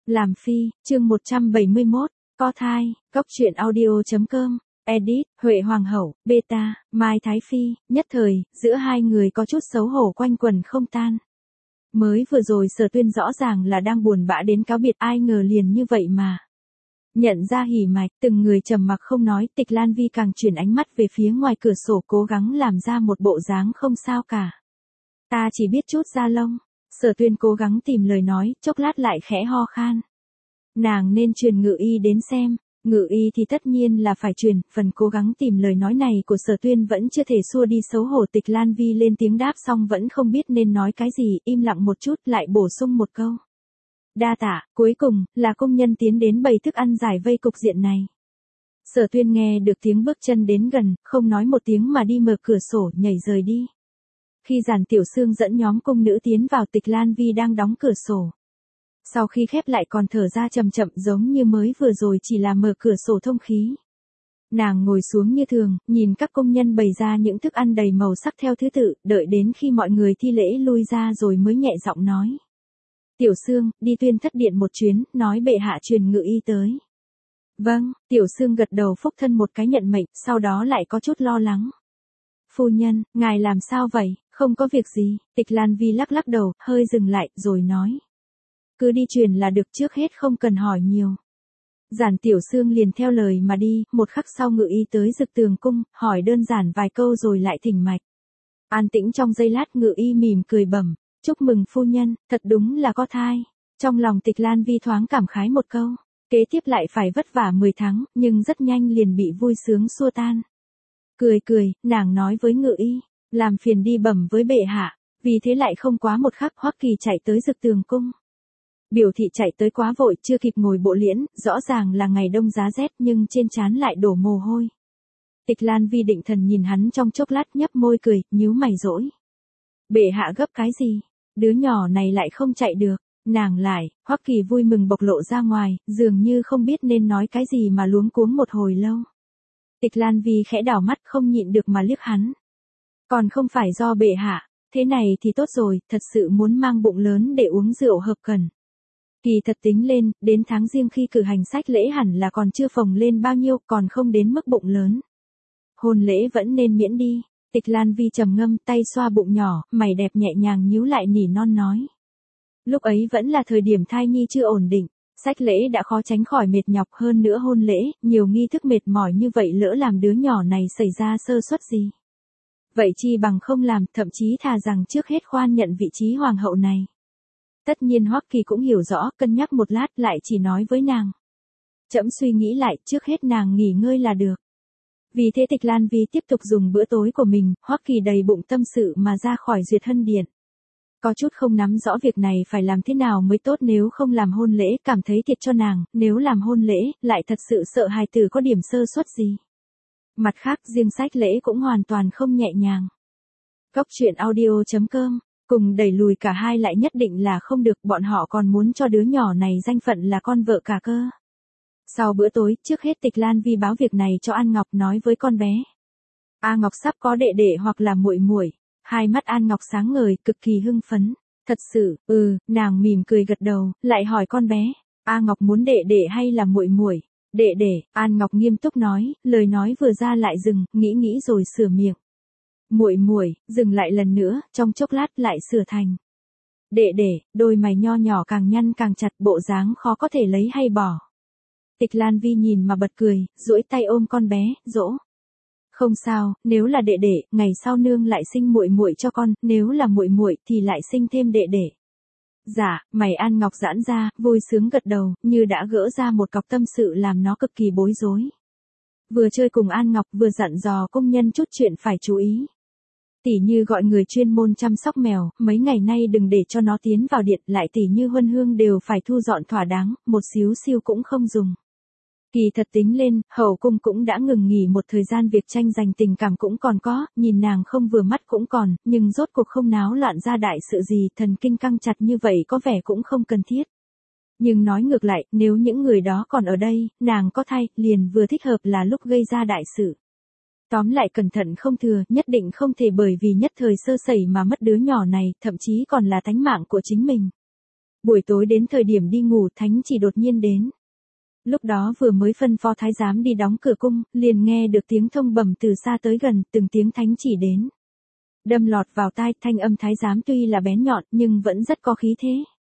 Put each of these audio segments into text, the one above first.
Làm phi, chương 171, có thai, góc truyện audio.com, edit, Huệ Hoàng hậu, beta, Mai Thái Phi, nhất thời, giữa hai người có chút xấu hổ quanh quẩn không tan. Mới vừa rồi Sở Tuyên rõ ràng là đang buồn bã đến cáo biệt, ai ngờ liền như vậy mà. Nhận ra hỉ mạch, từng người trầm mặc không nói, Tịch Lan Vi càng chuyển ánh mắt về phía ngoài cửa sổ cố gắng làm ra một bộ dáng không sao cả. Ta chỉ biết chút da lông. Sở Tuyên cố gắng tìm lời nói, chốc lát lại khẽ ho khan. Nàng nên truyền Ngự Y đến xem, Ngự Y thì tất nhiên là phải truyền, phần cố gắng tìm lời nói này của Sở Tuyên vẫn chưa thể xua đi xấu hổ. Tịch Lan Vi lên tiếng đáp xong vẫn không biết nên nói cái gì, im lặng một chút lại bổ sung một câu. Đa tạ, cuối cùng, là công nhân tiến đến bày thức ăn giải vây cục diện này. Sở Tuyên nghe được tiếng bước chân đến gần, không nói một tiếng mà đi mở cửa sổ nhảy rời đi. Khi Giản Tiểu Sương dẫn nhóm cung nữ tiến vào, Tịch Lan Vi đang đóng cửa sổ. Sau khi khép lại còn thở ra chậm chậm giống như mới vừa rồi chỉ là mở cửa sổ thông khí. Nàng ngồi xuống như thường, nhìn các công nhân bày ra những thức ăn đầy màu sắc theo thứ tự, đợi đến khi mọi người thi lễ lui ra rồi mới nhẹ giọng nói. Tiểu Sương, đi Tuyên thất điện một chuyến, nói bệ hạ truyền Ngự Y tới. Vâng, Tiểu Sương gật đầu phúc thân một cái nhận mệnh, sau đó lại có chút lo lắng. Phu nhân, ngài làm sao vậy, không có việc gì. Tịch Lan Vi lắc lắc đầu, hơi dừng lại, rồi nói. Cứ đi truyền là được, trước hết không cần hỏi nhiều. Giản Tiểu Sương liền theo lời mà đi, một khắc sau Ngự Y tới Dực Tường cung, hỏi đơn giản vài câu rồi lại thỉnh mạch. An tĩnh trong giây lát, Ngự Y mỉm cười bẩm, chúc mừng phu nhân, thật đúng là có thai. Trong lòng Tịch Lan Vi thoáng cảm khái một câu, kế tiếp lại phải vất vả 10 tháng, nhưng rất nhanh liền bị vui sướng xua tan. Cười, nàng nói với Ngự Y, làm phiền đi bẩm với bệ hạ, vì thế lại không quá một khắc Hoắc Kỳ chạy tới Dực Tường cung. Biểu thị chạy tới quá vội, chưa kịp ngồi bộ liễn, rõ ràng là ngày đông giá rét nhưng trên trán lại đổ mồ hôi. Tịch Lan Vi định thần nhìn hắn trong chốc lát, nhấp môi cười, nhíu mày dỗi. Bệ hạ gấp cái gì? Đứa nhỏ này lại không chạy được. Nàng lại, Hoắc Kỳ vui mừng bộc lộ ra ngoài, dường như không biết nên nói cái gì mà luống cuống một hồi lâu. Tịch Lan Vi khẽ đảo mắt không nhịn được mà liếc hắn. Còn không phải do bệ hạ, thế này thì tốt rồi, thật sự muốn mang bụng lớn để uống rượu hợp cần. Kỳ thật tính lên, đến tháng Giêng khi cử hành sách lễ hẳn là còn chưa phồng lên bao nhiêu, còn không đến mức bụng lớn. Hôn lễ vẫn nên miễn đi. Tịch Lan Vi trầm ngâm, tay xoa bụng nhỏ, mày đẹp nhẹ nhàng nhíu lại nỉ non nói. Lúc ấy vẫn là thời điểm thai nhi chưa ổn định, sách lễ đã khó tránh khỏi mệt nhọc, hơn nữa hôn lễ, nhiều nghi thức mệt mỏi như vậy lỡ làm đứa nhỏ này xảy ra sơ suất gì. Vậy chi bằng không làm, thậm chí thà rằng trước hết khoan nhận vị trí hoàng hậu này. Tất nhiên Hoắc Kỳ cũng hiểu rõ, cân nhắc một lát lại chỉ nói với nàng. Trẫm suy nghĩ lại, trước hết nàng nghỉ ngơi là được. Vì thế Tịch Lan Vi tiếp tục dùng bữa tối của mình, Hoắc Kỳ đầy bụng tâm sự mà ra khỏi Duyệt Hân Điện. Có chút không nắm rõ việc này phải làm thế nào mới tốt, nếu không làm hôn lễ cảm thấy thiệt cho nàng, nếu làm hôn lễ lại thật sự sợ hài tử có điểm sơ suất gì. Mặt khác riêng sách lễ cũng hoàn toàn không nhẹ nhàng. Góc truyện audio.com, cùng đẩy lùi cả hai lại nhất định là không được, bọn họ còn muốn cho đứa nhỏ này danh phận là con vợ cả cơ. Sau bữa tối, trước hết Tịch Lan Vi báo việc này cho An Ngọc, nói với con bé. A Ngọc sắp có đệ đệ hoặc là muội muội. Hai mắt An Ngọc sáng ngời, cực kỳ hưng phấn. Thật sự, nàng mỉm cười gật đầu, lại hỏi con bé. A Ngọc muốn đệ đệ hay là muội muội? Đệ đệ, An Ngọc nghiêm túc nói, lời nói vừa ra lại dừng, nghĩ rồi sửa miệng. Muội muội, dừng lại lần nữa, trong chốc lát lại sửa thành. Đệ đệ, đôi mày nho nhỏ càng nhăn càng chặt, bộ dáng khó có thể lấy hay bỏ. Tịch Lan Vi nhìn mà bật cười, duỗi tay ôm con bé, dỗ. Không sao, nếu là đệ đệ, ngày sau nương lại sinh muội muội cho con, nếu là muội muội thì lại sinh thêm đệ đệ. Dạ, mày An Ngọc giãn ra, vui sướng gật đầu, như đã gỡ ra một cọc tâm sự làm nó cực kỳ bối rối. Vừa chơi cùng An Ngọc vừa dặn dò công nhân chút chuyện phải chú ý. Tỉ như gọi người chuyên môn chăm sóc mèo, mấy ngày nay đừng để cho nó tiến vào điện, lại tỉ như Huân Hương đều phải thu dọn thỏa đáng, một xíu xiu cũng không dùng. Kỳ thật tính lên, hậu cung cũng đã ngừng nghỉ một thời gian, việc tranh giành tình cảm cũng còn có, nhìn nàng không vừa mắt cũng còn, nhưng rốt cuộc không náo loạn ra đại sự gì, thần kinh căng chặt như vậy có vẻ cũng không cần thiết. Nhưng nói ngược lại, nếu những người đó còn ở đây, nàng có thai, liền vừa thích hợp là lúc gây ra đại sự. Tóm lại cẩn thận không thừa, nhất định không thể bởi vì nhất thời sơ sẩy mà mất đứa nhỏ này, thậm chí còn là tánh mạng của chính mình. Buổi tối đến thời điểm đi ngủ thánh chỉ đột nhiên đến. Lúc đó vừa mới phân phó thái giám đi đóng cửa cung, liền nghe được tiếng thông bẩm từ xa tới gần, từng tiếng thánh chỉ đến. Đâm lọt vào tai, thanh âm thái giám tuy là bén nhọn nhưng vẫn rất có khí thế.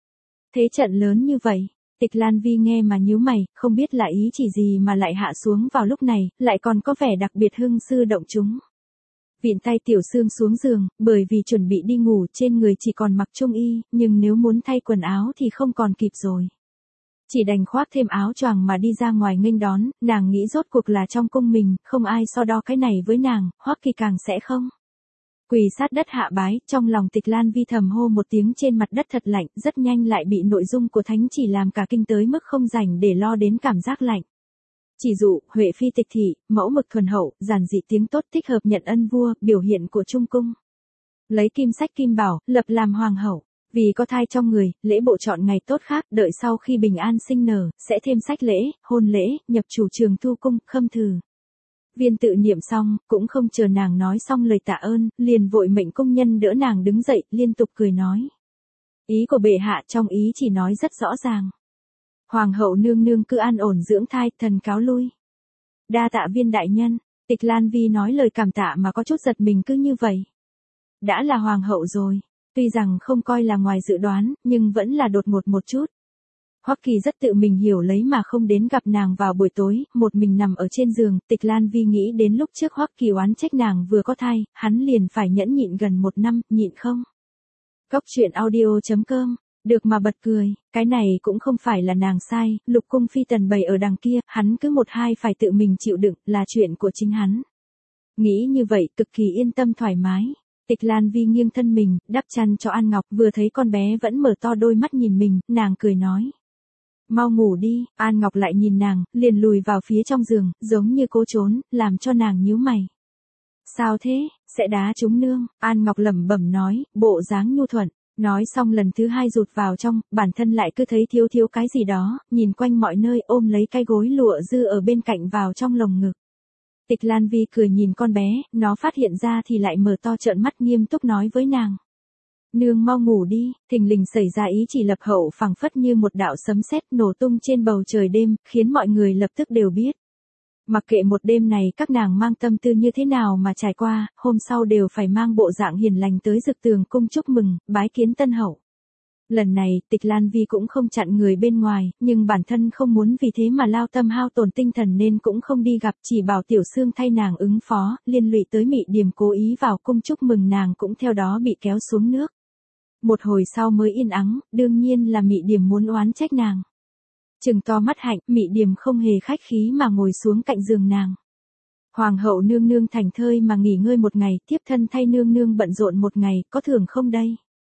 Thế trận lớn như vậy, Tịch Lan Vi nghe mà nhíu mày, không biết là ý chỉ gì mà lại hạ xuống vào lúc này, lại còn có vẻ đặc biệt hưng sư động chúng. Vịn tay Tiểu Sương xuống giường, bởi vì chuẩn bị đi ngủ trên người chỉ còn mặc trung y, nhưng nếu muốn thay quần áo thì không còn kịp rồi. Chỉ đành khoác thêm áo choàng mà đi ra ngoài nghênh đón, nàng nghĩ rốt cuộc là trong cung mình, không ai so đo cái này với nàng, Hoắc Kỳ càng sẽ không. Quỳ sát đất hạ bái, trong lòng Tịch Lan Vi thầm hô một tiếng trên mặt đất thật lạnh, rất nhanh lại bị nội dung của thánh chỉ làm cả kinh tới mức không rảnh để lo đến cảm giác lạnh. Chỉ dụ, Huệ Phi tịch thị, mẫu mực thuần hậu, giản dị tiếng tốt thích hợp nhận ân vua, biểu hiện của trung cung. Lấy kim sách kim bảo, lập làm hoàng hậu. Vì có thai trong người, lễ bộ chọn ngày tốt khác, đợi sau khi bình an sinh nở, sẽ thêm sách lễ, hôn lễ, nhập chủ trường thu cung, khâm thử. Viên tự niệm xong, cũng không chờ nàng nói xong lời tạ ơn, liền vội mệnh công nhân đỡ nàng đứng dậy, liên tục cười nói. Ý của bệ hạ trong ý chỉ nói rất rõ ràng. Hoàng hậu nương nương cứ an ổn dưỡng thai, thần cáo lui. Đa tạ Viên đại nhân, Tịch Lan Vi nói lời cảm tạ mà có chút giật mình cứ như vậy. Đã là hoàng hậu rồi, tuy rằng không coi là ngoài dự đoán, nhưng vẫn là đột ngột một chút. Hoắc Kỳ rất tự mình hiểu lấy mà không đến gặp nàng vào buổi tối, một mình nằm ở trên giường, Tịch Lan Vi nghĩ đến lúc trước Hoắc Kỳ oán trách nàng vừa có thai, hắn liền phải nhẫn nhịn gần 1 năm, nhịn không. Cốc truyện audio.com, được mà bật cười, cái này cũng không phải là nàng sai, lục cung phi tần bày ở đằng kia, hắn cứ một hai phải tự mình chịu đựng, là chuyện của chính hắn. Nghĩ như vậy cực kỳ yên tâm thoải mái. Tịch Lan Vi nghiêng thân mình, đắp chăn cho An Ngọc, vừa thấy con bé vẫn mở to đôi mắt nhìn mình, nàng cười nói. Mau ngủ đi, An Ngọc lại nhìn nàng, liền lùi vào phía trong giường, giống như cố trốn, làm cho nàng nhíu mày. Sao thế, sẽ đá trúng nương, An Ngọc lẩm bẩm nói, bộ dáng nhu thuận, nói xong lần thứ hai rụt vào trong, bản thân lại cứ thấy thiếu thiếu cái gì đó, nhìn quanh mọi nơi ôm lấy cái gối lụa dư ở bên cạnh vào trong lồng ngực. Tịch Lan Vi cười nhìn con bé, nó phát hiện ra thì lại mở to trợn mắt nghiêm túc nói với nàng. Nương mau ngủ đi, thình lình xảy ra ý chỉ lập hậu phảng phất như một đạo sấm sét nổ tung trên bầu trời đêm, khiến mọi người lập tức đều biết. Mặc kệ một đêm này các nàng mang tâm tư như thế nào mà trải qua, hôm sau đều phải mang bộ dạng hiền lành tới Dực Tường cung chúc mừng, bái kiến tân hậu. Lần này, Tịch Lan Vi cũng không chặn người bên ngoài, nhưng bản thân không muốn vì thế mà lao tâm hao tổn tinh thần nên cũng không đi gặp, chỉ bảo Tiểu Sương thay nàng ứng phó, liên lụy tới Mị Điềm cố ý vào cung chúc mừng nàng cũng theo đó bị kéo xuống nước. Một hồi sau mới yên ắng, đương nhiên là Mị Điềm muốn oán trách nàng. Trừng to mắt hạnh, Mị Điềm không hề khách khí mà ngồi xuống cạnh giường nàng. Hoàng hậu nương nương thảnh thơi mà nghỉ ngơi một ngày, tiếp thân thay nương nương bận rộn một ngày, có thưởng không đây?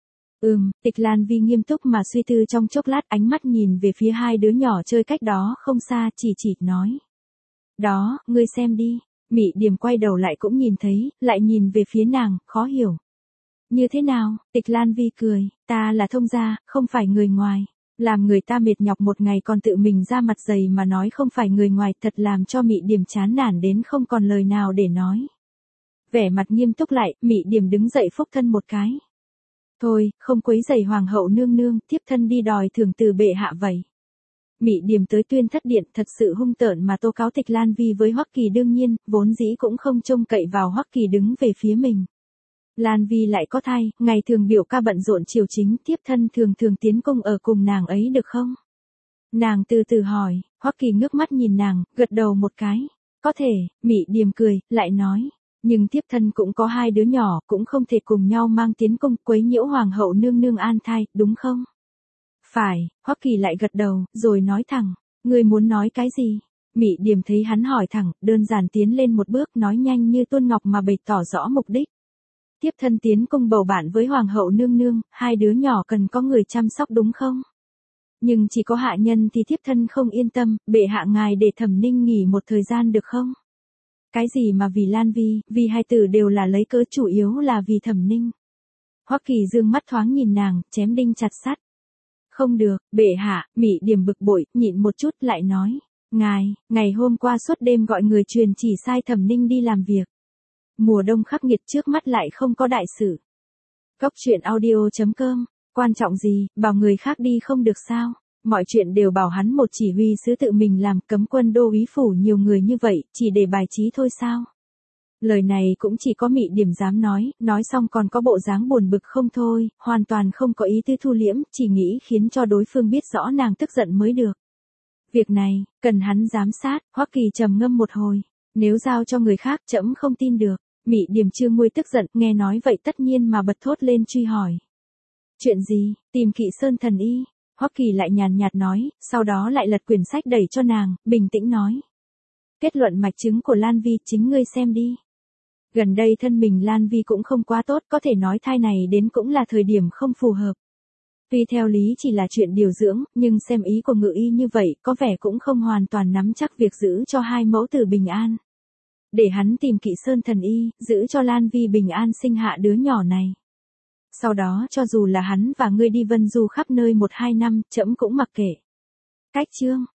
Tịch Lan Vi nghiêm túc mà suy tư trong chốc lát, ánh mắt nhìn về phía hai đứa nhỏ chơi cách đó không xa, chỉ nói. Đó, ngươi xem đi, Mị Điềm quay đầu lại cũng nhìn thấy, lại nhìn về phía nàng, khó hiểu. Như thế nào, Tịch Lan Vi cười, ta là thông gia, không phải người ngoài. Làm người ta mệt nhọc một ngày còn tự mình ra mặt dày mà nói không phải người ngoài, thật làm cho Mị Điềm chán nản đến không còn lời nào để nói. Vẻ mặt nghiêm túc lại, Mị Điềm đứng dậy phúc thân một cái. Thôi, không quấy rầy hoàng hậu nương nương, tiếp thân đi đòi thưởng từ bệ hạ vậy. Mị Điềm tới Tuyên Thất Điện thật sự hung tợn mà tố cáo Tịch Lan Vi với Hoắc Kỳ, đương nhiên, vốn dĩ cũng không trông cậy vào Hoắc Kỳ đứng về phía mình. Lan Vi lại có thai, ngày thường biểu ca bận rộn triều chính, tiếp thân thường tiến cung ở cùng nàng ấy được không? Nàng từ từ hỏi, Hoắc Kỳ ngước mắt nhìn nàng, gật đầu một cái. Có thể, Mị Điềm cười, lại nói. Nhưng tiếp thân cũng có hai đứa nhỏ, cũng không thể cùng nhau mang tiến cung quấy nhiễu hoàng hậu nương nương an thai, đúng không? Phải, Hoắc Kỳ lại gật đầu, rồi nói thẳng, ngươi muốn nói cái gì? Mị Điềm thấy hắn hỏi thẳng, đơn giản tiến lên một bước nói nhanh như tuôn ngọc mà bày tỏ rõ mục đích. Tiếp thân tiến cung bầu bạn với hoàng hậu nương nương, hai đứa nhỏ cần có người chăm sóc đúng không? Nhưng chỉ có hạ nhân thì tiếp thân không yên tâm, bệ hạ ngài để Thẩm Ninh nghỉ một thời gian được không? Cái gì mà vì Lan Vi, vì hai từ đều là lấy cớ, chủ yếu là vì Thẩm Ninh. Hoắc Kỳ dương mắt thoáng nhìn nàng, chém đinh chặt sắt. Không được, bệ hạ, Mị Điềm bực bội, nhịn một chút lại nói. Ngày hôm qua suốt đêm gọi người truyền chỉ sai Thẩm Ninh đi làm việc. Mùa đông khắc nghiệt trước mắt lại không có đại sự. Cốc truyện audio.com Quan trọng gì, bảo người khác đi không được sao? Mọi chuyện đều bảo hắn một chỉ huy sứ tự mình làm, cấm quân đô úy phủ nhiều người như vậy, chỉ để bài trí thôi sao? Lời này cũng chỉ có Mị Điểm dám nói xong còn có bộ dáng buồn bực không thôi, hoàn toàn không có ý tư thu liễm, chỉ nghĩ khiến cho đối phương biết rõ nàng tức giận mới được. Việc này, cần hắn giám sát, Hoắc Kỳ trầm ngâm một hồi, nếu giao cho người khác trẫm không tin được. Mị Điểm chưa nguôi tức giận, nghe nói vậy tất nhiên mà bật thốt lên truy hỏi. Chuyện gì, tìm Kỵ Sơn thần y? Hoắc Kỳ lại nhàn nhạt nói, sau đó lại lật quyển sách đẩy cho nàng, bình tĩnh nói. Kết luận mạch chứng của Lan Vi chính ngươi xem đi. Gần đây thân mình Lan Vi cũng không quá tốt, có thể nói thai này đến cũng là thời điểm không phù hợp. Tuy theo lý chỉ là chuyện điều dưỡng, nhưng xem ý của ngự y như vậy, có vẻ cũng không hoàn toàn nắm chắc việc giữ cho hai mẫu tử bình an. Để hắn tìm Kỵ Sơn thần y, giữ cho Lan Vi bình an sinh hạ đứa nhỏ này. Sau đó cho dù là hắn và ngươi đi vân du khắp nơi 1-2 năm, trẫm cũng mặc kệ. Cách chương